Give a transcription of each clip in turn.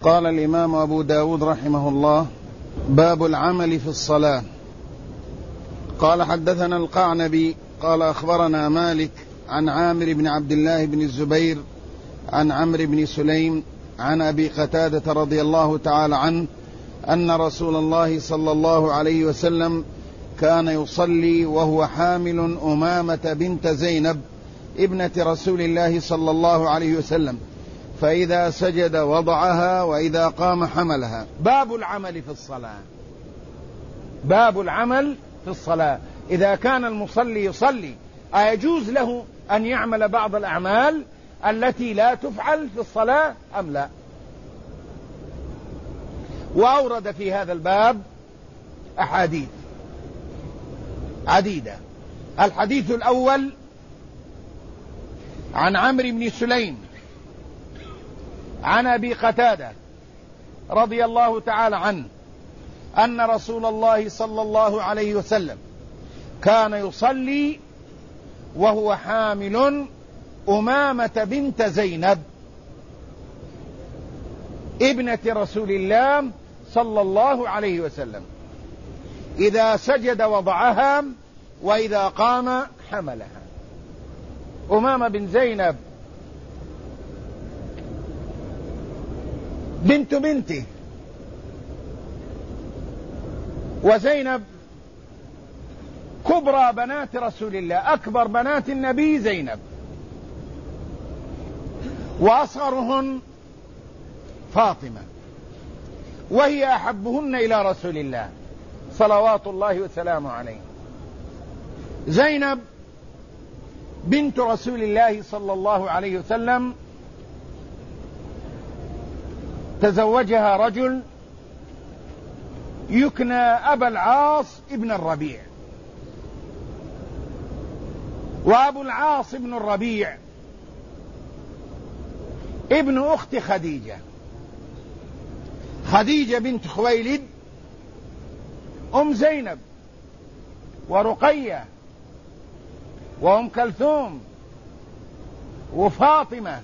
قال الإمام أبو داود رحمه الله: باب العمل في الصلاة. قال: حدثنا القعنبي قال: أخبرنا مالك عن عامر بن عبد الله بن الزبير عن عمرو بن سليم عن أبي قتادة رضي الله تعالى عنه أن رسول الله صلى الله عليه وسلم كان يصلي وهو حامل أمامة بنت زينب ابنة رسول الله صلى الله عليه وسلم، فإذا سجد وضعها وإذا قام حملها. باب العمل في الصلاة. باب العمل في الصلاة. إذا كان المصلي يصلي أيجوز له أن يعمل بعض الأعمال التي لا تفعل في الصلاة أم لا؟ وأورد في هذا الباب أحاديث عديدة. الحديث الأول عن عمرو بن سليم عن أبي قتادة رضي الله تعالى عنه أن رسول الله صلى الله عليه وسلم كان يصلي وهو حامل أمامة بنت زينب ابنة رسول الله صلى الله عليه وسلم، إذا سجد وضعها وإذا قام حملها. أمامة بن زينب بنت بنته، وزينب كبرى بنات رسول الله، أكبر بنات النبي زينب، وأصغرهن فاطمة، وهي أحبهن إلى رسول الله صلوات الله وسلامه عليه. زينب بنت رسول الله صلى الله عليه وسلم تزوجها رجل يكنى أبا العاص ابن الربيع، وأبو العاص ابن الربيع ابن أخت خديجة، خديجة بنت خويلد أم زينب ورقية وأم كلثوم وفاطمة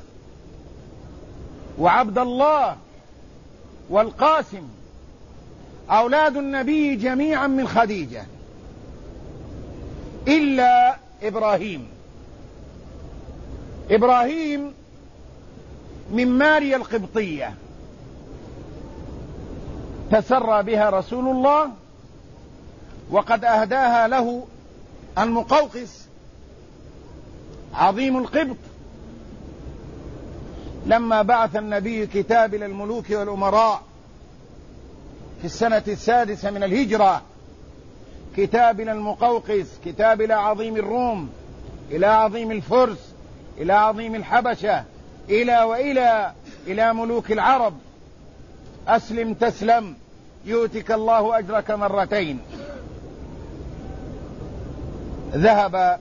وعبد الله والقاسم، أولاد النبي جميعا من خديجة إلا إبراهيم. إبراهيم من ماريا القبطية، تسرى بها رسول الله وقد أهداها له المقوقس عظيم القبط لما بعث النبي كتاب إلى الملوك والأمراء في السنة 6 من الهجرة، كتاب إلى المقوقس، كتاب إلى عظيم الروم، إلى عظيم الفرس، إلى عظيم الحبشة، إلى ملوك العرب: أسلم تسلم يؤتك الله أجرك مرتين. ذهب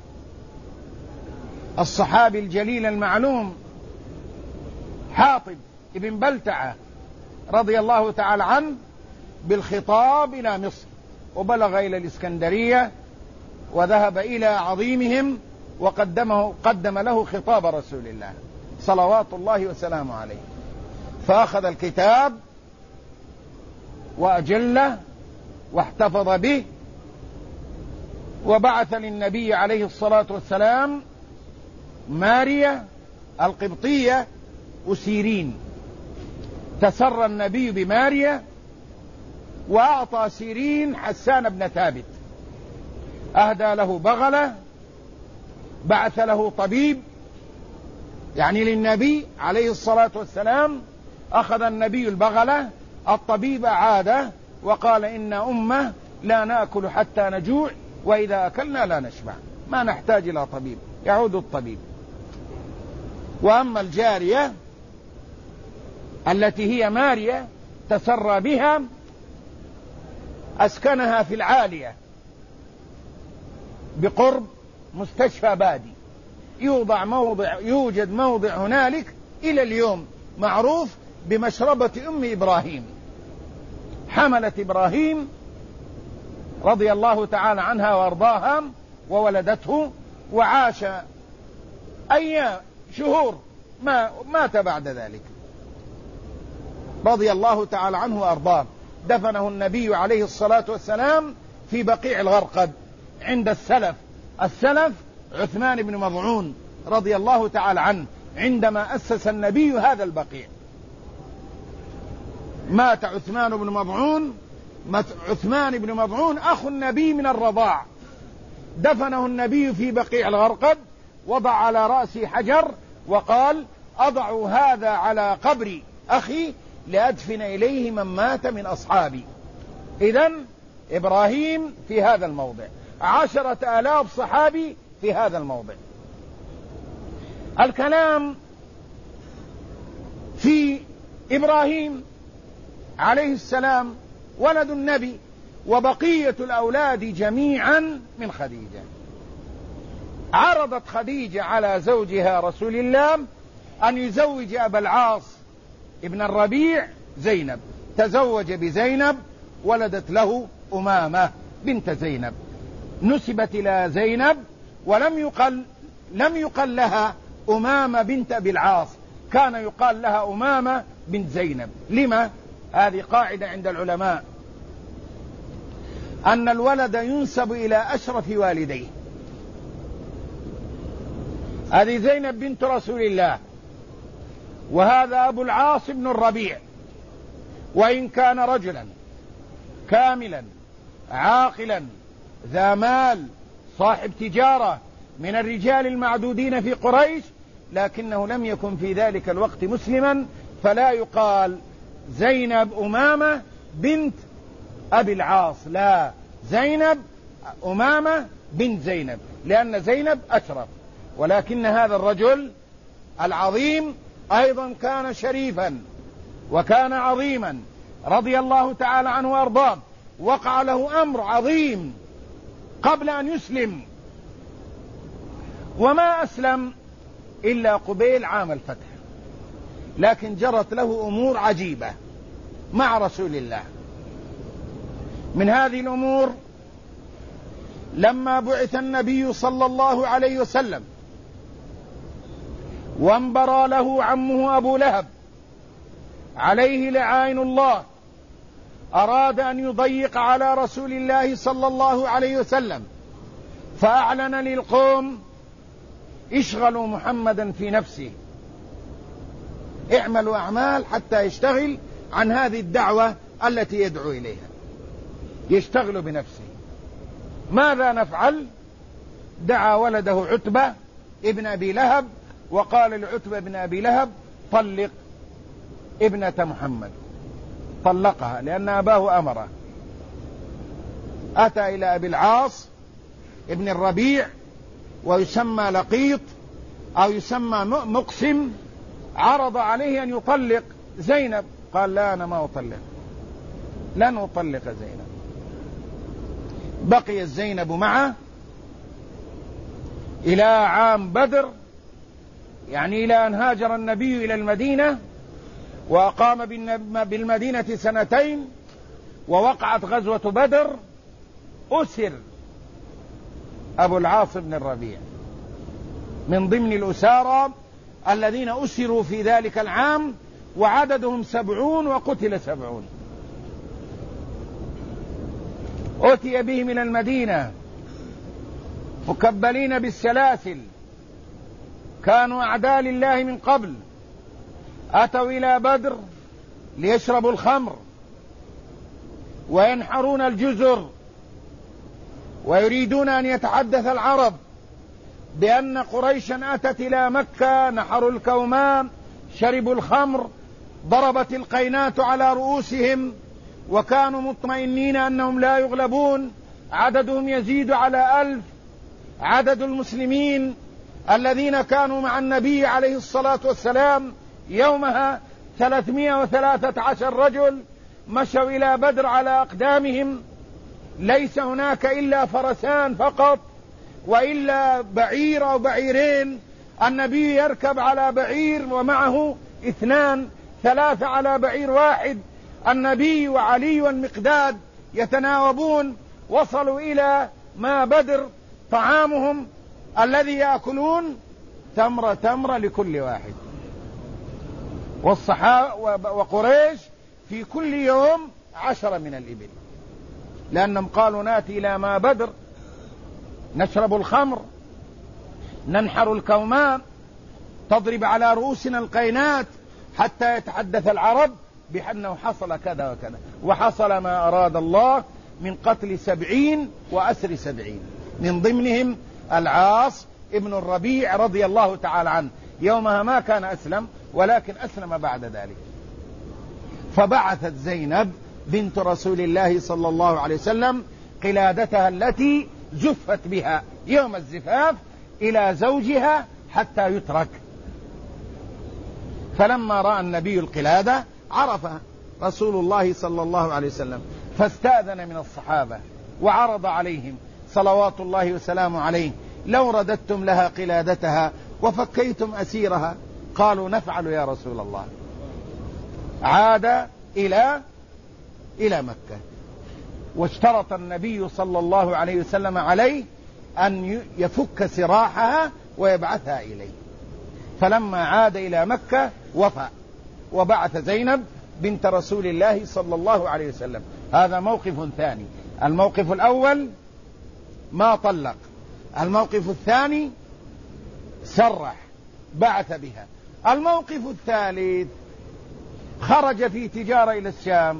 الصحابي الجليل المعلوم حاطب ابن بلتعة رضي الله تعالى عنه بالخطاب إلى مصر، وبلغ إلى الإسكندرية، وذهب إلى عظيمهم وقدم له خطاب رسول الله صلوات الله وسلامه عليه، فأخذ الكتاب وأجله واحتفظ به، وبعث للنبي عليه الصلاة والسلام ماريا القبطية وسيرين. تسرى النبي بماريا وأعطى سيرين حسان بن ثابت، أهدى له بغلة، بعث له طبيب، يعني للنبي عليه الصلاة والسلام. أخذ النبي البغلة، الطبيب عاده وقال: إن أمة لا نأكل حتى نجوع، وإذا أكلنا لا نشبع، ما نحتاج إلى طبيب، يعود الطبيب. وأما الجارية التي هي ماريا تسرى بها، أسكنها في العالية بقرب مستشفى بادي، يوجد موضع هنالك إلى اليوم معروف بمشربة أم إبراهيم. حملت إبراهيم رضي الله تعالى عنها وارضاها وولدته، وعاش أيام شهور، مات بعد ذلك. رضي الله تعالى عنه وأرضاه. دفنه النبي عليه الصلاة والسلام في بقيع الغرقد عند السلف عثمان بن مظعون رضي الله تعالى عنه عندما أسس النبي هذا البقيع. مات عثمان بن مظعون أخو النبي من الرضاع، دفنه النبي في بقيع الغرقد، وضع على رأسه حجر وقال: أضع هذا على قبر أخي لأدفن إليه من مات من أصحابي. إذن إبراهيم في هذا الموضع، 10,000 صحابي في هذا الموضع. الكلام في إبراهيم عليه السلام ولد النبي وبقية الأولاد جميعا من خديجة. عرضت خديجة على زوجها رسول الله أن يزوج أبا العاص ابن الربيع زينب، تزوج بزينب، ولدت له أمامة بنت زينب، نسبت إلى زينب ولم يقل لها أمامة بنت أبي العاص، كان يقال لها أمامة بنت زينب. لما؟ هذه قاعدة عند العلماء، أن الولد ينسب إلى أشرف والديه. هذه زينب بنت رسول الله، وهذا أبو العاص بن الربيع، وإن كان رجلا كاملا عاقلا ذا مال صاحب تجارة من الرجال المعدودين في قريش، لكنه لم يكن في ذلك الوقت مسلما، فلا يقال زينب أمامة بنت أبي العاص، لا، زينب أمامة بنت زينب، لأن زينب أشرف. ولكن هذا الرجل العظيم أيضا كان شريفا وكان عظيما رضي الله تعالى عنه وأرضاه. وقع له أمر عظيم قبل أن يسلم، وما أسلم إلا قبيل عام الفتح، لكن جرت له أمور عجيبة مع رسول الله. من هذه الأمور لما بعث النبي صلى الله عليه وسلم وانبرى له عمه أبو لهب عليه لعائن الله، أراد أن يضيق على رسول الله صلى الله عليه وسلم، فأعلن للقوم: اشغلوا محمدا في نفسه، اعملوا أعمال حتى يشتغل عن هذه الدعوة التي يدعو إليها، يشتغل بنفسه. ماذا نفعل؟ دعا ولده عتبة ابن أبي لهب وقال لعتبة ابن أبي لهب: طلق ابنة محمد. طلقها لأن أباه أمره. أتى إلى أبي العاص ابن الربيع ويسمى لقيط أو يسمى مقسم، عرض عليه أن يطلق زينب، قال: لا، أنا ما أطلق، لن أطلق زينب. بقي زينب معه إلى عام بدر، يعني إلى أن هاجر النبي إلى المدينة وأقام بالمدينة 2 ووقعت غزوة بدر. أسر أبو العاص بن الربيع من ضمن الأسارى الذين أسروا في ذلك العام، وعددهم 70 وقتل 70. أتي به من المدينة مكبلين بالسلاسل، كانوا أعداء لله من قبل، أتوا إلى بدر ليشربوا الخمر وينحرون الجزر، ويريدون أن يتحدث العرب بأن قريشا أتت إلى مكة، نحروا الكومان، شربوا الخمر، ضربت القينات على رؤوسهم، وكانوا مطمئنين أنهم لا يغلبون، عددهم يزيد على 1000. عدد المسلمين الذين كانوا مع النبي عليه الصلاة والسلام يومها 313 رجل، مشوا إلى بدر على أقدامهم، ليس هناك إلا فرسان فقط، وإلا بعير أو بعيرين، النبي يركب على بعير ومعه 2 3 على بعير واحد، النبي وعلي والمقداد يتناوبون. وصلوا إلى ما بدر طعامهم الذي يأكلون تمرة لكل واحد، وقريش في كل يوم 10 من الإبل، لأنهم قالوا ناتي إلى ما بدر نشرب الخمر، ننحر الكوماء، تضرب على رؤوسنا القينات، حتى يتحدث العرب بأنه حصل كذا وكذا، وحصل ما أراد الله من قتل 70 وأسر 70، من ضمنهم العاص ابن الربيع رضي الله تعالى عنه. يومها ما كان أسلم، ولكن أسلم بعد ذلك. فبعثت زينب بنت رسول الله صلى الله عليه وسلم قلادتها التي زفت بها يوم الزفاف إلى زوجها حتى يترك. فلما رأى النبي القلادة عرفها رسول الله صلى الله عليه وسلم، فاستأذن من الصحابة وعرض عليهم صلوات الله وسلامه عليه: لو رددتم لها قلادتها وفكيتم أسيرها. قالوا: نفعل يا رسول الله. عاد إلى مكة، واشترط النبي صلى الله عليه وسلم عليه أن يفك سراحها ويبعثها إليه. فلما عاد إلى مكة وفى وبعث زينب بنت رسول الله صلى الله عليه وسلم. هذا موقف ثاني. الموقف الأول ما طلق، الموقف الثاني سرح بعث بها. الموقف الثالث خرج في تجارة إلى الشام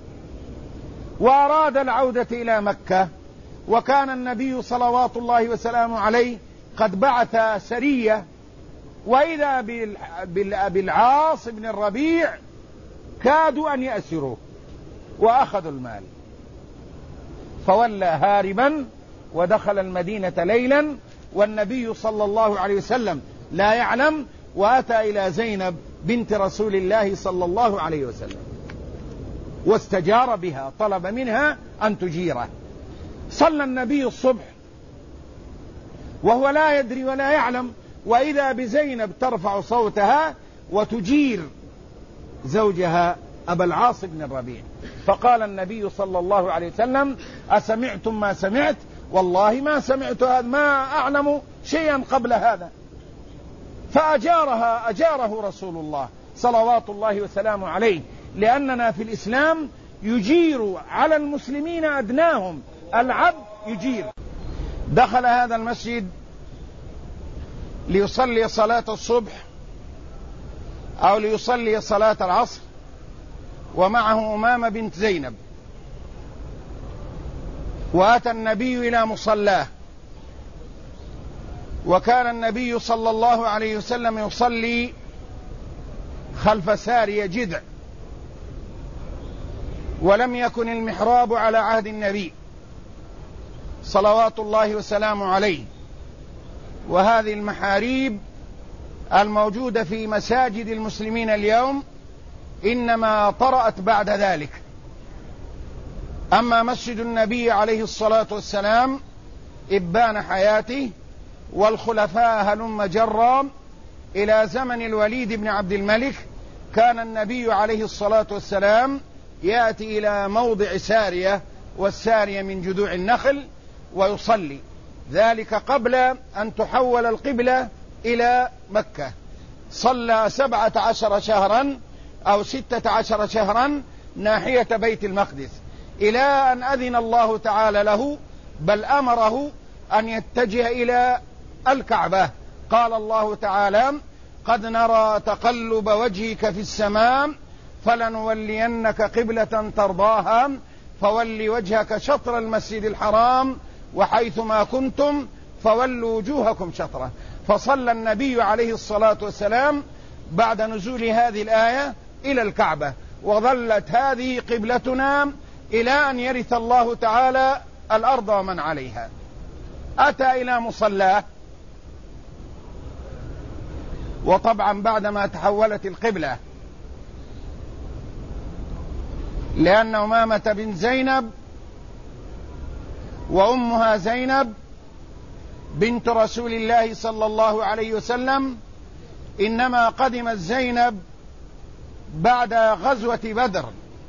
وأراد العودة إلى مكة، وكان النبي صلوات الله وسلامه عليه قد بعث سرية، وإذا بالعاص بن الربيع كادوا أن يأسروه وأخذوا المال، فولى هاربا ودخل المدينة ليلا والنبي صلى الله عليه وسلم لا يعلم، وأتى إلى زينب بنت رسول الله صلى الله عليه وسلم واستجار بها، طلب منها أن تجيره. صلى النبي الصبح وهو لا يدري ولا يعلم، وإذا بزينب ترفع صوتها وتجير زوجها أبا العاص بن الربيع. فقال النبي صلى الله عليه وسلم: أسمعتم ما سمعت؟ والله ما سمعت هذا، ما أعلم شيئا قبل هذا. فأجارها، أجاره رسول الله صلوات الله وسلامه عليه، لأننا في الإسلام يجير على المسلمين أدناهم، العبد يجير. دخل هذا المسجد ليصلي صلاة الصبح أو ليصلي صلاة العصر، ومعه أمامة بنت زينب، وأتى النبي إلى مصلاه، وكان النبي صلى الله عليه وسلم يصلي خلف سارية جذع، ولم يكن المحراب على عهد النبي صلوات الله وسلامه عليه. وهذه المحاريب الموجودة في مساجد المسلمين اليوم إنما طرأت بعد ذلك. أما مسجد النبي عليه الصلاة والسلام إبان حياته والخلفاء هلم جرا إلى زمن الوليد بن عبد الملك، كان النبي عليه الصلاة والسلام يأتي إلى موضع سارية، والسارية من جذوع النخل، ويصلي، ذلك قبل أن تحول القبلة إلى مكة. صلى 17 شهرا أو 16 شهرا ناحية بيت المقدس، إلى أن أذن الله تعالى له، بل أمره أن يتجه إلى الكعبة. قال الله تعالى: قد نرى تقلب وجهك في السماء فلنولينك قبلة ترضاها فول وجهك شطر المسجد الحرام وحيثما كنتم فولوا وجوهكم شطره. فصلى النبي عليه الصلاة والسلام بعد نزول هذه الآية إلى الكعبة، وظلت هذه قبلتنا إلى أن يرث الله تعالى الأرض ومن عليها. أتى إلى مصلاه، وطبعا بعدما تحولت القبلة، لأن أمامة بنت زينب وأمها زينب بنت رسول الله صلى الله عليه وسلم إنما قدمت زينب بعد غزوة بدر.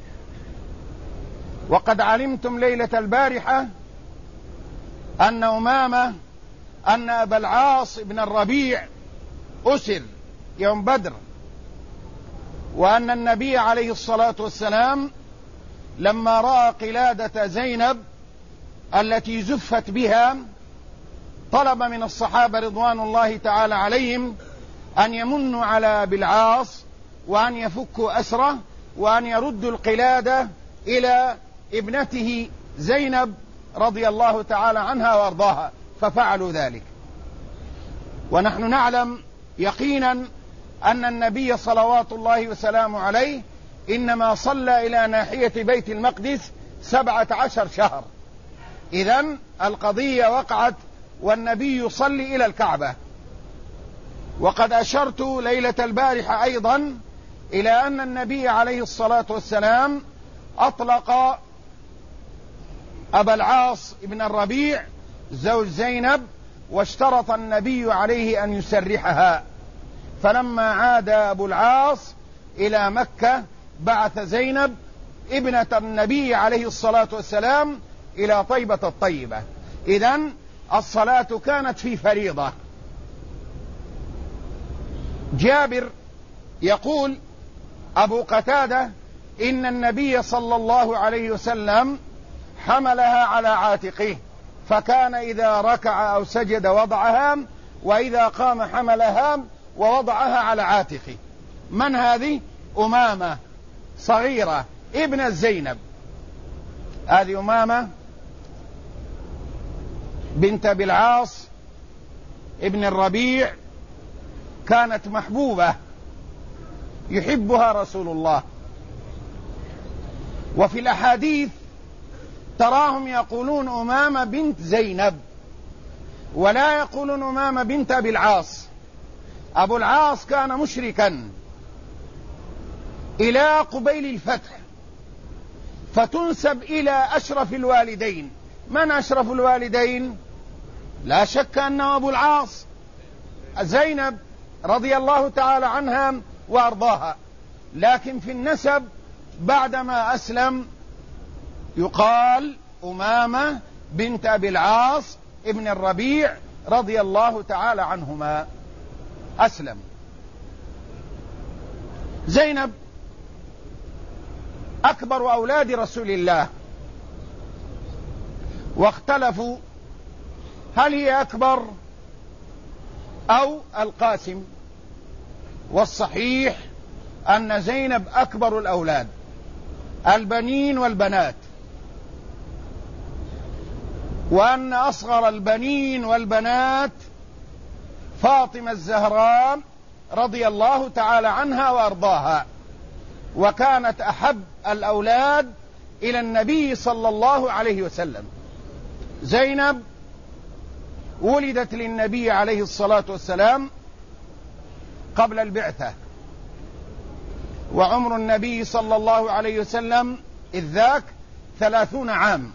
وقد علمتم ليلة البارحة أن أمامة أن أبا العاص بن الربيع أسر يوم بدر، وأن النبي عليه الصلاة والسلام لما رأى قلادة زينب التي زفت بها طلب من الصحابة رضوان الله تعالى عليهم أن يمنوا على أبي العاص وأن يفكوا أسره وأن يردوا القلادة إلى ابنته زينب رضي الله تعالى عنها وارضاها، ففعلوا ذلك. ونحن نعلم يقينا أن النبي صلوات الله وسلامه عليه إنما صلى إلى ناحية بيت المقدس 17 شهر، إذن القضية وقعت والنبي يصلي إلى الكعبة. وقد أشرت ليلة البارحة أيضا إلى أن النبي عليه الصلاة والسلام أطلق أبا العاص بن الربيع زوج زينب، واشترط النبي عليه أن يسرحها، فلما عاد أبو العاص إلى مكة بعث زينب ابنة النبي عليه الصلاة والسلام إلى طيبة الطيبة. إذن الصلاة كانت في فريضة. جابر يقول أبو قتادة إن النبي صلى الله عليه وسلم حملها على عاتقه، فكان إذا ركع أو سجد وضعها، وإذا قام حملها ووضعها على عاتقه. من هذه؟ أمامة صغيرة ابنة زينب، هذه أمامة بنت أبي العاص ابن الربيع، كانت محبوبة يحبها رسول الله. وفي الأحاديث تراهم يقولون أمامة بنت زينب، ولا يقولون أمامة بنت أبي العاص. أبو العاص كان مشركا إلى قبيل الفتح، فتنسب إلى أشرف الوالدين. من أشرف الوالدين؟ لا شك أنه أبو العاص، زينب رضي الله تعالى عنها وأرضاها، لكن في النسب بعدما أسلم يقال أمامة بنت أبي العاص ابن الربيع رضي الله تعالى عنهما، أسلم. زينب أكبر أولاد رسول الله، واختلفوا هل هي أكبر أو القاسم، والصحيح أن زينب أكبر الأولاد، البنين والبنات، وأن أصغر البنين والبنات فاطمة الزهراء رضي الله تعالى عنها وأرضاها، وكانت أحب الأولاد إلى النبي صلى الله عليه وسلم. زينب ولدت للنبي عليه الصلاة والسلام قبل البعثة، وعمر النبي صلى الله عليه وسلم إذ ذاك 30 عام.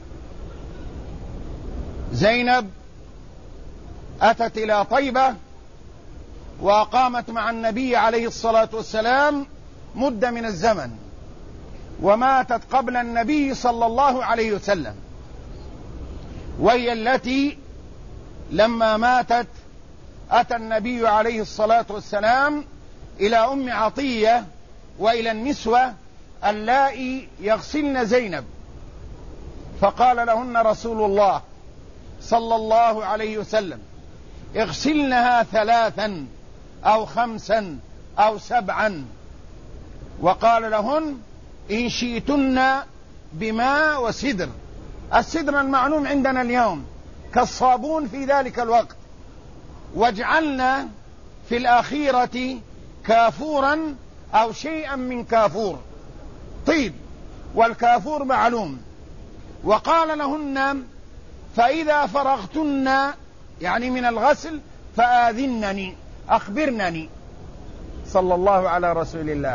زينب أتت إلى طيبة وأقامت مع النبي عليه الصلاة والسلام مدة من الزمن، وماتت قبل النبي صلى الله عليه وسلم، وهي التي لما ماتت أتى النبي عليه الصلاة والسلام إلى أم عطية وإلى النسوة اللائي يغسلن زينب، فقال لهن رسول الله صلى الله عليه وسلم اغسلنها 3 أو 5 أو 7، وقال لهن إن شئتن بماء وسدر. السدر المعلوم عندنا اليوم كالصابون في ذلك الوقت، واجعلنا في الأخيرة كافورا أو شيئا من كافور، طيب، والكافور معلوم. وقال لهن فإذا فرغتن يعني من الغسل فآذنني، أخبرنني، صلى الله على رسول الله.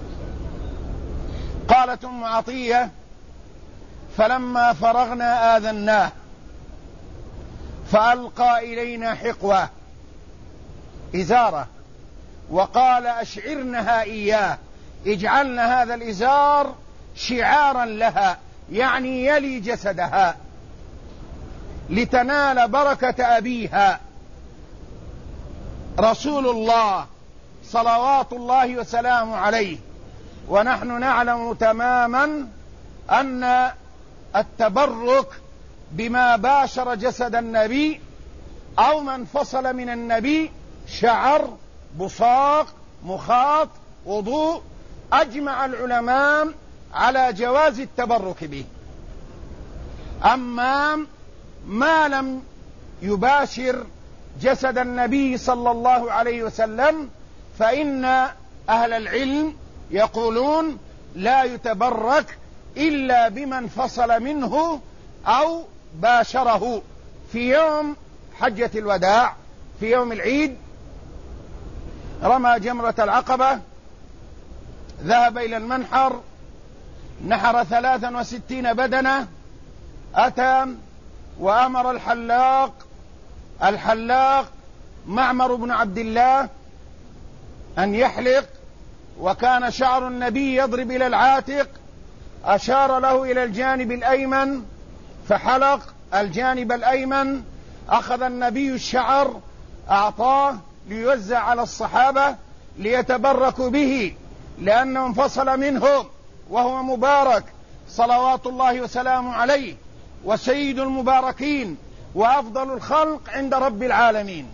قالت أم عطية فلما فرغنا آذناه فألقى إلينا حقوة إزارة وقال أشعرنها إياه، اجعلنا هذا الإزار شعارا لها، يعني يلي جسدها لتنال بركة أبيها رسول الله صلوات الله وسلامه عليه. ونحن نعلم تماما أن التبرك بما باشر جسد النبي أو ما انفصل من النبي، شعر، بصاق، مخاط، وضوء، أجمع العلماء على جواز التبرك به. أما ما لم يباشر جسد النبي صلى الله عليه وسلم فإن أهل العلم يقولون لا يتبرك إلا بما انفصل منه أو باشره. في يوم حجة الوداع، في يوم العيد، رمى جمرة العقبة، ذهب إلى المنحر، نحر 63 بدنة، أتى وأمر الحلاق معمر بن عبد الله أن يحلق، وكان شعر النبي يضرب إلى العاتق، أشار له إلى الجانب الأيمن فحلق الجانب الأيمن. أخذ النبي الشعر أعطاه ليوزع على الصحابة ليتبركوا به، لأنه انفصل منهم وهو مبارك صلوات الله وسلامه عليه، وسيد المباركين وأفضل الخلق عند رب العالمين.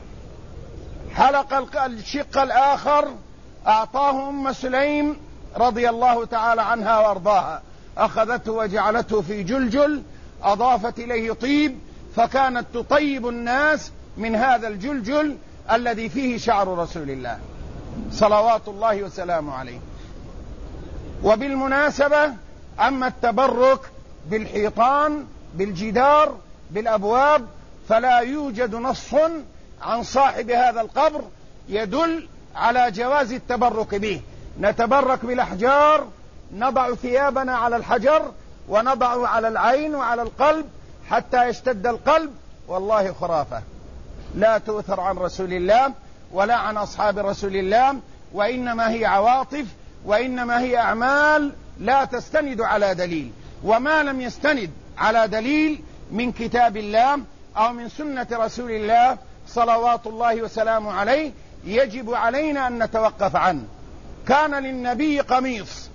حلق الشق الآخر أعطاه أم سليم رضي الله تعالى عنها وأرضاها، أخذته وجعلته في جلجل، أضافت إليه طيب، فكانت تطيب الناس من هذا الجلجل الذي فيه شعر رسول الله صلوات الله وسلامه عليه. وبالمناسبة، أما التبرك بالحيطان، بالجدار، بالأبواب، فلا يوجد نص عن صاحب هذا القبر يدل على جواز التبرك به. نتبرك بالأحجار، نضع ثيابنا على الحجر ونضع على العين وعلى القلب حتى يشتد القلب، والله خرافة لا تؤثر عن رسول الله ولا عن أصحاب رسول الله، وإنما هي عواطف، وإنما هي أعمال لا تستند على دليل. وما لم يستند على دليل من كتاب الله أو من سنة رسول الله صلوات الله وسلامه عليه يجب علينا أن نتوقف عنه. كان للنبي قميص،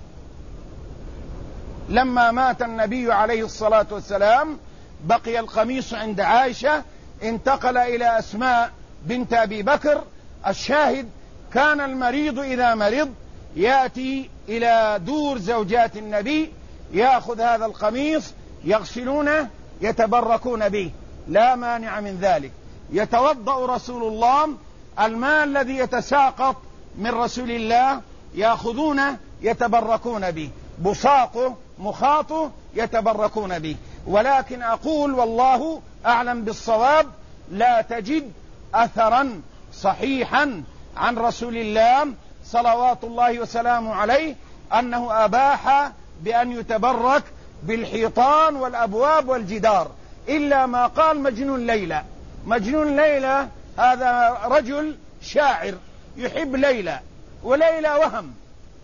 لما مات النبي عليه الصلاة والسلام بقي القميص عند عائشة، انتقل إلى أسماء بنت أبي بكر. الشاهد، كان المريض إذا مرض يأتي إلى دور زوجات النبي، يأخذ هذا القميص يغسلونه يتبركون به، لا مانع من ذلك. يتوضأ رسول الله، الماء الذي يتساقط من رسول الله يأخذونه يتبركون به، بصاقه مخاطه يتبركون به. ولكن أقول والله أعلم بالصواب، لا تجد أثرا صحيحا عن رسول الله صلوات الله وسلامه عليه أنه أباح بأن يتبرك بالحيطان والأبواب والجدار، إلا ما قال مجنون ليلى. مجنون ليلى هذا رجل شاعر يحب ليلى، وليلى وهم،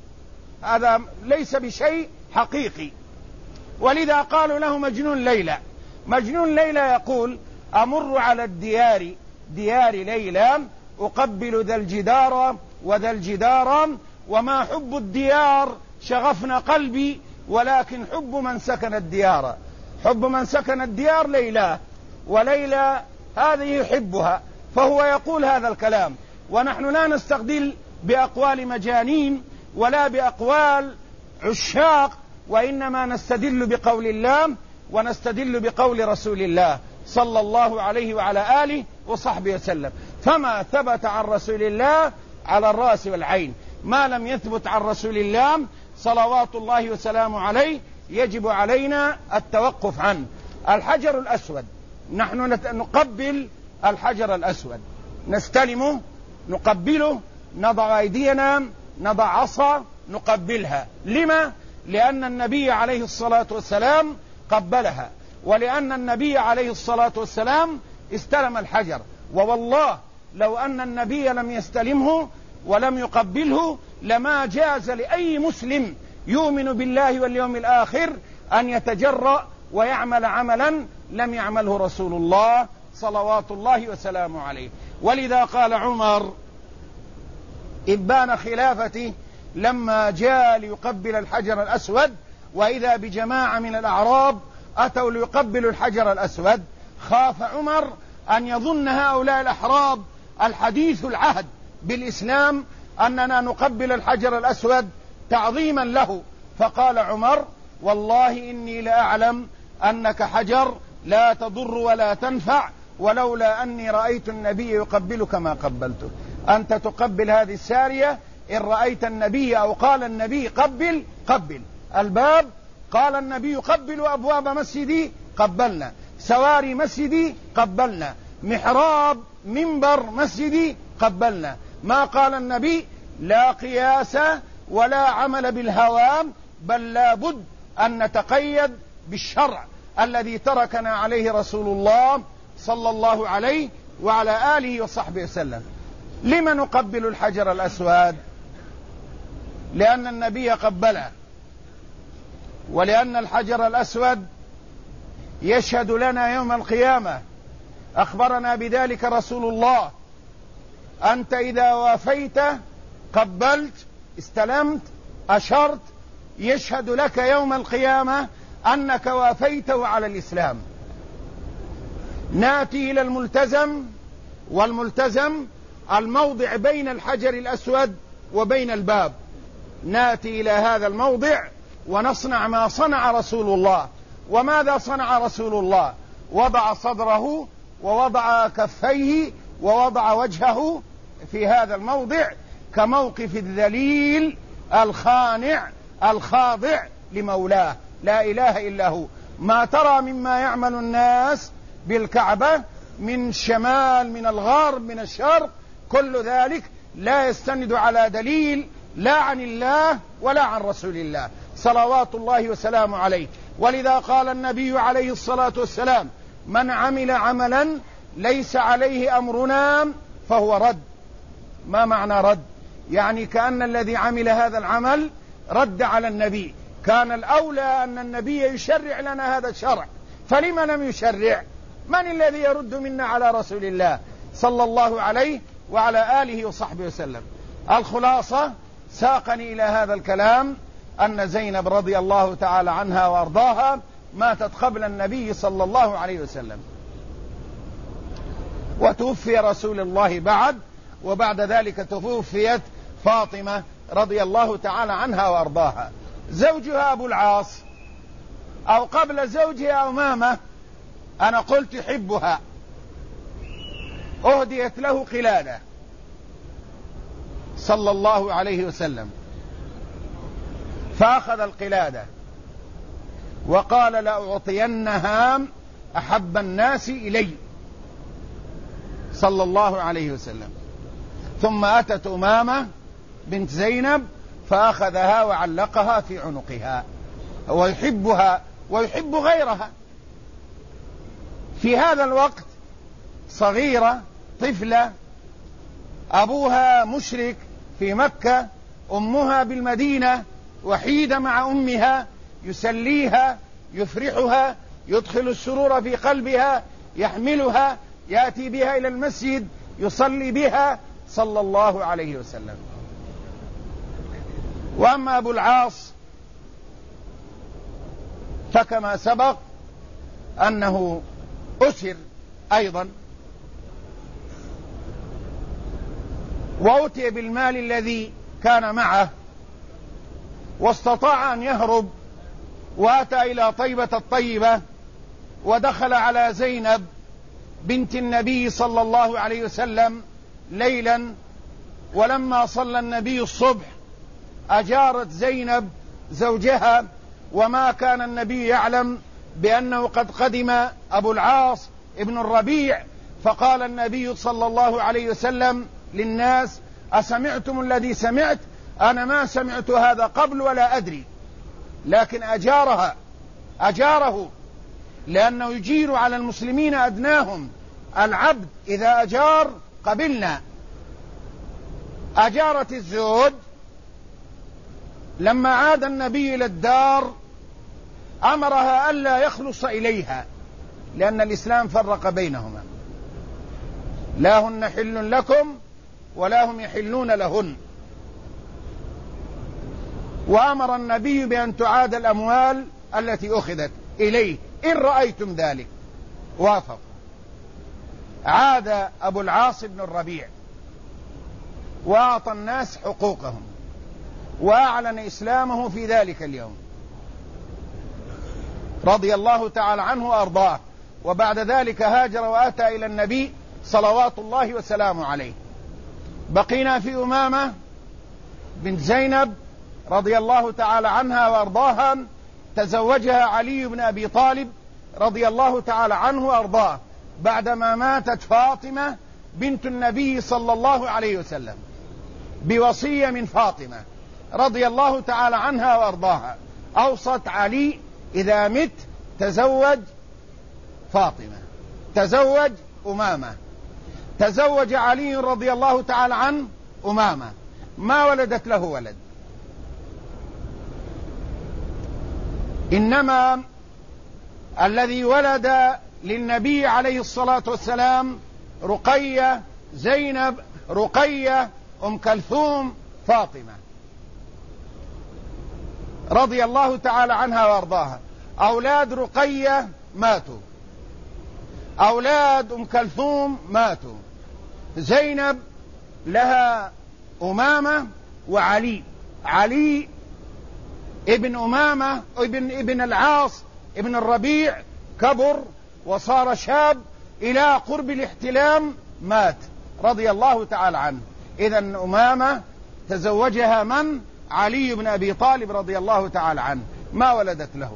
هذا ليس بشيء حقيقي، ولذا قالوا له مجنون ليلى. مجنون ليلى يقول: أمر على ديار ليلى أقبل ذا الجدار وذا الجدار، وما حب الديار شغفنا قلبي، ولكن حب من سكن الديار. حب من سكن الديار ليلى، وليلى هذه يحبها، فهو يقول هذا الكلام. ونحن لا نستدل بأقوال مجانين ولا بأقوال عشاق، وإنما نستدل بقول الله ونستدل بقول رسول الله صلى الله عليه وعلى آله وصحبه وسلم. فما ثبت عن رسول الله على الرأس والعين، ما لم يثبت عن رسول الله صلوات الله وسلامه عليه يجب علينا التوقف عنه. الحجر الأسود، نحن نقبل الحجر الأسود، نستلمه، نقبله، نضع أيدينا، نضع عصا نقبلها. لما؟ لأن النبي عليه الصلاة والسلام قبلها، ولأن النبي عليه الصلاة والسلام استلم الحجر. ووالله لو أن النبي لم يستلمه ولم يقبله لما جاز لأي مسلم يؤمن بالله واليوم الآخر أن يتجرأ ويعمل عملا لم يعمله رسول الله صلوات الله وسلامه عليه. ولذا قال عمر إبان خلافته لما جاء ليقبل الحجر الأسود، وإذا بجماعة من الأعراب أتوا ليقبلوا الحجر الأسود، خاف عمر أن يظن هؤلاء الأحراب الحديث العهد بالإسلام أننا نقبل الحجر الأسود تعظيما له، فقال عمر: والله إني لأعلم أنك حجر لا تضر ولا تنفع، ولولا أني رأيت النبي يقبلك ما قبلته. أنت تقبل هذه السارية، إن رأيت النبي أو قال النبي قبل قبل الباب، قال النبي قبلوا أبواب مسجدي قبلنا، سواري مسجدي قبلنا، محراب منبر مسجدي قبلنا. ما قال النبي لا قياس ولا عمل بالهوام، بل لا بد أن نتقيد بالشرع الذي تركنا عليه رسول الله صلى الله عليه وعلى آله وصحبه وسلم. لما نقبل الحجر الأسود؟ لأن النبي قبله، ولأن الحجر الأسود يشهد لنا يوم القيامة، أخبرنا بذلك رسول الله: أنت إذا وافيت قبلت استلمت أشرت، يشهد لك يوم القيامة أنك وافيته على الإسلام. ناتي إلى الملتزم، والملتزم الموضع بين الحجر الأسود وبين الباب، ناتي إلى هذا الموضع ونصنع ما صنع رسول الله. وماذا صنع رسول الله؟ وضع صدره ووضع كفيه ووضع وجهه في هذا الموضع كموقف الذليل الخانع الخاضع لمولاه، لا إله إلا هو. ما ترى مما يعمل الناس بالكعبة من شمال، من الغرب، من الشرق، كل ذلك لا يستند على دليل لا عن الله ولا عن رسول الله صلوات الله وسلامه عليه. ولذا قال النبي عليه الصلاة والسلام: من عمل عملا ليس عليه أمرنا فهو رد. ما معنى رد؟ يعني كأن الذي عمل هذا العمل رد على النبي. كان الأولى أن النبي يشرع لنا هذا الشرع، فلما لم يشرع؟ من الذي يرد منا على رسول الله صلى الله عليه وعلى آله وصحبه وسلم؟ الخلاصة ساقني إلى هذا الكلام أن زينب رضي الله تعالى عنها وأرضاها ماتت قبل النبي صلى الله عليه وسلم، وتوفي رسول الله بعد، وبعد ذلك توفيت فاطمة رضي الله تعالى عنها وأرضاها. زوجها أبو العاص، أو قبل زوجها أمامة، أنا قلت يحبها، أهديت له قلادة صلى الله عليه وسلم، فأخذ القلادة وقال: لأعطينها أحب الناس إلي صلى الله عليه وسلم. ثم أتت أمامة بنت زينب فأخذها وعلقها في عنقها، ويحبها ويحب غيرها. في هذا الوقت صغيرة طفلة، أبوها مشرك في مكة، أمها بالمدينة، وحيدة مع أمها، يسليها يفرحها، يدخل السرور في قلبها، يحملها، يأتي بها إلى المسجد، يصلي بها صلى الله عليه وسلم. وأما أبو العاص فكما سبق أنه أسر أيضا، وأتي بالمال الذي كان معه، واستطاع أن يهرب، وأتى إلى طيبة الطيبة، ودخل على زينب بنت النبي صلى الله عليه وسلم ليلا. ولما صلى النبي الصبح أجارت زينب زوجها، وما كان النبي يعلم بأنه قد قدم أبو العاص ابن الربيع. فقال النبي صلى الله عليه وسلم للناس: أسمعتم الذي سمعت؟ أنا ما سمعت هذا قبل ولا أدري، لكن أجاره لأنه يجير على المسلمين أدناهم. العبد إذا أجار قبلنا. أجارت الزوج. لما عاد النبي إلى الدار أمرها ألا يخلص إليها، لأن الإسلام فرق بينهما، لا هن حل لكم ولا هم يحلون لهن. وأمر النبي بأن تعاد الأموال التي أخذت إليه إن رأيتم ذلك. وافق. عاد أبو العاص بن الربيع وأعطى الناس حقوقهم وأعلن إسلامه في ذلك اليوم رضي الله تعالى عنه وأرضاه. وبعد ذلك هاجر وأتى إلى النبي صلوات الله وسلامه عليه. بقينا في أمامة بنت زينب رضي الله تعالى عنها وأرضاها، تزوجها علي بن أبي طالب رضي الله تعالى عنه وأرضاه بعدما ماتت فاطمة بنت النبي صلى الله عليه وسلم بوصية من فاطمة رضي الله تعالى عنها وأرضاها. أوصت علي إذا مت تزوج فاطمة، تزوج أمامة. تزوج علي رضي الله تعالى عنه أمامة، ما ولدت له ولد، إنما الذي ولد للنبي عليه الصلاة والسلام رقية، زينب، رقية، أم كلثوم، فاطمة رضي الله تعالى عنها وارضاها. أولاد رقية ماتوا، أولاد أم كلثوم ماتوا، زينب لها أمامة وعلي. علي ابن أمامة ابن العاص ابن الربيع كبر وصار شاب إلى قرب الاحتلام مات رضي الله تعالى عنه. إذن أمامة تزوجها من؟ علي بن أبي طالب رضي الله تعالى عنه، ما ولدت له.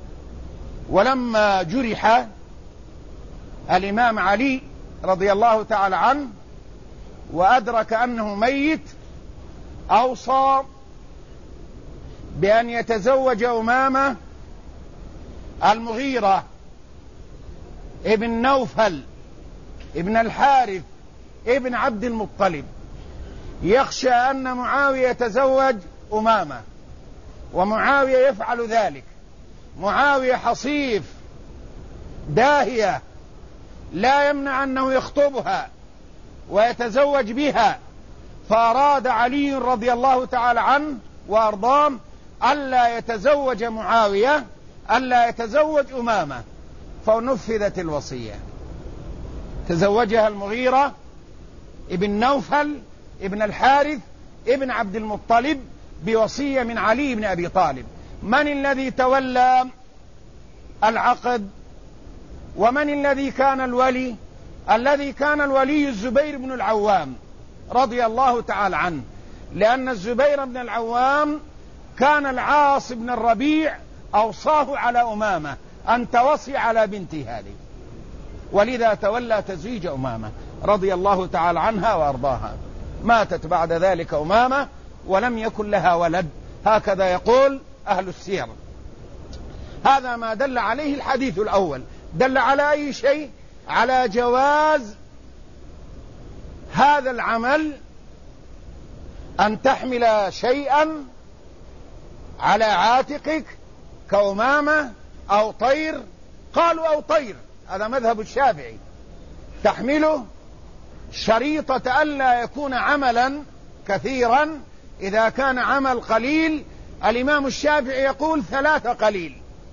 ولما جرح الإمام علي رضي الله تعالى عنه وأدرك أنه ميت، أوصى بأن يتزوج أمامة المغيرة ابن نوفل ابن الحارث ابن عبد المطلب، يخشى أن معاوية يتزوج أمامة، ومعاوية يفعل ذلك. معاوية حصيف داهية لا يمنع أنه يخطبها ويتزوج بها، فأراد علي رضي الله تعالى عنه وأرضاه ألا يتزوج معاوية، ألا يتزوج أمامة، فنفذت الوصية. تزوجها المغيرة ابن نوفل ابن الحارث ابن عبد المطلب بوصية من علي بن أبي طالب. من الذي تولى العقد ومن الذي كان الولي؟ الذي كان الولي الزبير بن العوام رضي الله تعالى عنه، لأن الزبير بن العوام كان العاص بن الربيع أوصاه على أمامة أن توصي على بنتي هذه، ولذا تولى تزويج أمامة رضي الله تعالى عنها وأرضاها. ماتت بعد ذلك أمامة ولم يكن لها ولد، هكذا يقول أهل السير. هذا ما دل عليه الحديث الأول. دل على أي شيء؟ على جواز هذا العمل، أن تحمل شيئا على عاتقك كأمامة أو طير. قالوا أو طير، هذا مذهب الشافعي، تحمله شريطة ألا يكون عملا كثيرا. إذا كان عمل قليل الإمام الشافعي يقول 3 قليل.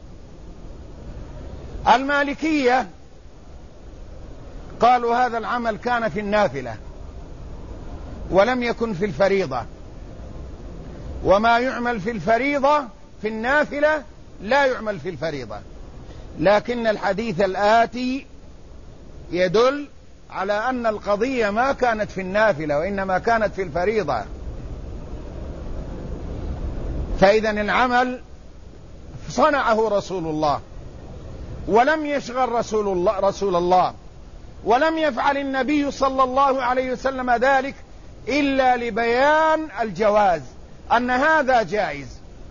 المالكية قالوا هذا العمل كان في النافلة ولم يكن في الفريضة، وما يعمل في الفريضة في النافلة لا يعمل في الفريضة. لكن الحديث الآتي يدل على أن القضية ما كانت في النافلة وإنما كانت في الفريضة. فإذن العمل صنعه رسول الله ولم يشغل رسول الله ولم يفعل النبي صلى الله عليه وسلم ذلك إلا لبيان الجواز، أن هذا جائز.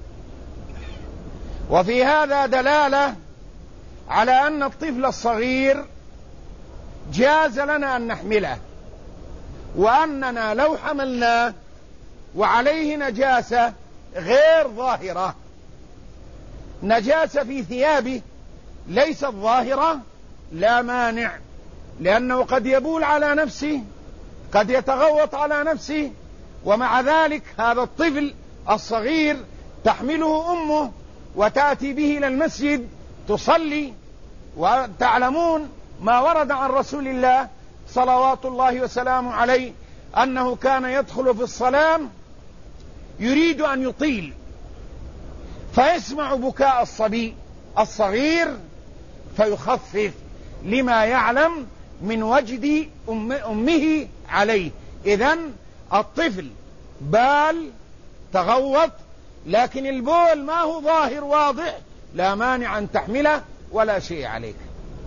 وفي هذا دلالة على أن الطفل الصغير جاز لنا أن نحمله، وأننا لو حملناه وعليه نجاسة غير ظاهرة، نجاسة في ثيابه ليست ظاهرة، لا مانع، لأنه قد يبول على نفسه، قد يتغوط على نفسه، ومع ذلك هذا الطفل الصغير تحمله أمه وتأتي به إلى المسجد تصلي. وتعلمون ما ورد عن رسول الله صلوات الله وسلامه عليه أنه كان يدخل في الصلاة يريد أن يطيل، فيسمع بكاء الصبي الصغير فيخفف لما يعلم من وجد أمه عليه. إذن الطفل بال تغوط، لكن البول ما هو ظاهر واضح، لا مانع أن تحمله ولا شيء عليك.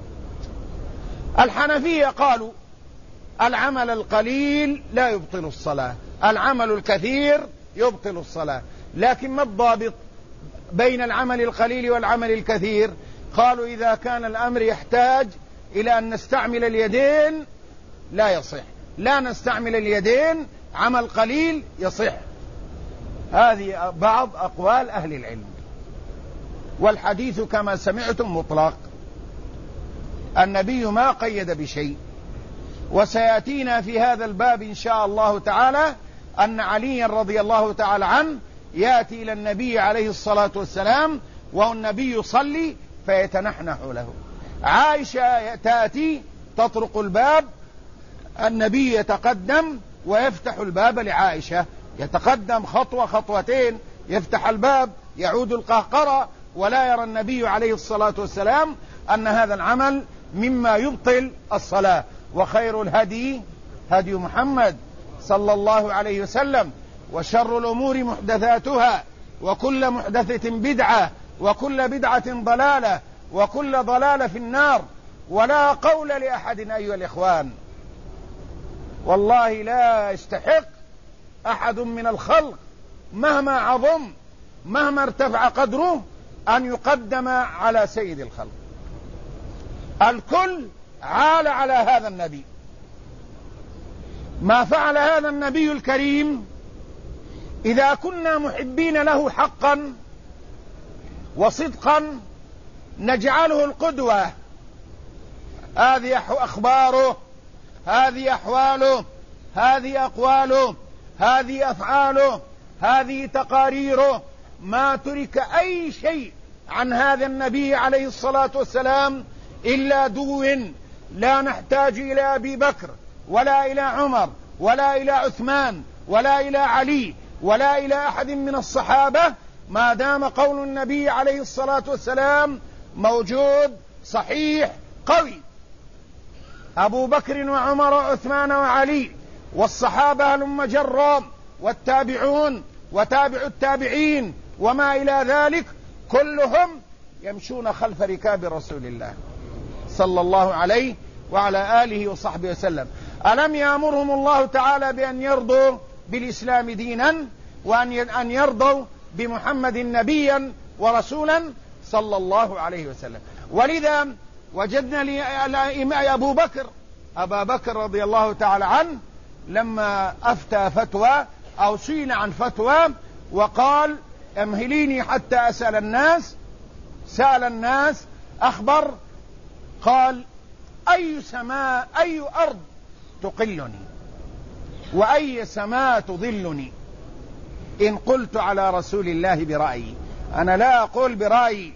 الحنفية قالوا العمل القليل لا يبطل الصلاة، العمل الكثير يبطل الصلاة. لكن ما الضابط بين العمل القليل والعمل الكثير؟ قالوا إذا كان الأمر يحتاج إلى أن نستعمل اليدين لا يصح، لا نستعمل اليدين، عمل قليل يصح. هذه بعض أقوال أهل العلم، والحديث كما سمعتم مطلق، النبي ما قيد بشيء. وسيأتينا في هذا الباب إن شاء الله تعالى أن عليا رضي الله تعالى عنه يأتي إلى النبي عليه الصلاة والسلام والنبي يصلي فيتنحنح له. عائشة تأتي تطرق الباب، النبي يتقدم ويفتح الباب لعائشة، يتقدم خطوة خطوتين يفتح الباب، يعود القهقرة، ولا يرى النبي عليه الصلاة والسلام أن هذا العمل مما يبطل الصلاة. وخير الهدي هدي محمد صلى الله عليه وسلم، وشر الأمور محدثاتها، وكل محدثة بدعة، وكل بدعة ضلالة، وكل ضلالة في النار. ولا قول لأحد أيها الإخوان، والله لا يستحق أحد من الخلق مهما عظم مهما ارتفع قدره أن يقدم على سيد الخلق. الكل عال على هذا النبي. ما فعل هذا النبي الكريم إذا كنا محبين له حقا وصدقا نجعله القدوة. هذه أخباره، هذه أحواله، هذه أقواله، هذه أفعاله، هذه تقاريره، ما ترك أي شيء عن هذا النبي عليه الصلاة والسلام إلا دو. لا نحتاج إلى أبي بكر ولا إلى عمر ولا إلى عثمان ولا إلى علي ولا إلى أحد من الصحابة، ما دام قول النبي عليه الصلاة والسلام موجود صحيح قوي. أبو بكر وعمر وعثمان وعلي والصحابة هلم جرا، والتابعون وتابع التابعين وما إلى ذلك، كلهم يمشون خلف ركاب رسول الله صلى الله عليه وعلى آله وصحبه وسلم. ألم يأمرهم الله تعالى بأن يرضوا بالإسلام دينا، وأن يرضوا بمحمد نبيا ورسولا صلى الله عليه وسلم؟ ولذا وجدنا أبا بكر رضي الله تعالى عنه لما أفتى فتوى أو سئل عن فتوى وقال امهليني حتى أسأل الناس، سأل الناس أخبر، قال أي سماء أي أرض تقلني وأي سماء تظلني إن قلت على رسول الله برأيي. أنا لا أقول برأيي،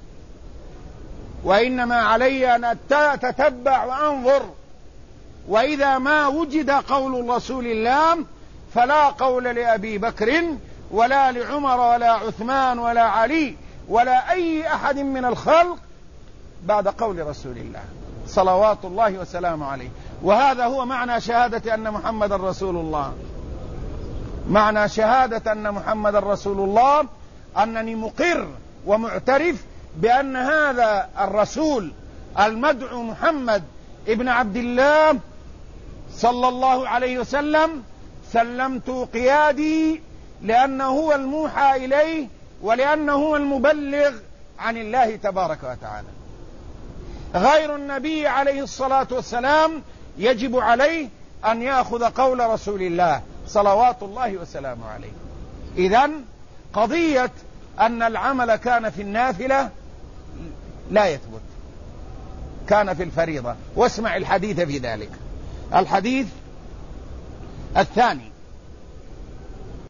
وإنما علي أن أتتبع وأنظر، وإذا ما وجد قول رسول الله فلا قول لأبي بكر ولا لعمر ولا عثمان ولا علي ولا أي أحد من الخلق بعد قول رسول الله صلوات الله وسلامه عليه. وهذا هو معنى شهادة أن محمد رسول الله. معنى شهادة أن محمد رسول الله أنني مقر ومعترف بأن هذا الرسول المدعو محمد ابن عبد الله صلى الله عليه وسلم سلمت قيادي، لأنه هو الموحى إليه ولأنه هو المبلغ عن الله تبارك وتعالى. غير النبي عليه الصلاة والسلام يجب عليه أن يأخذ قول رسول الله صلوات الله وسلامه عليه. إذن قضية أن العمل كان في النافلة لا يثبت، كان في الفريضة. واسمع الحديث في ذلك. الحديث الثاني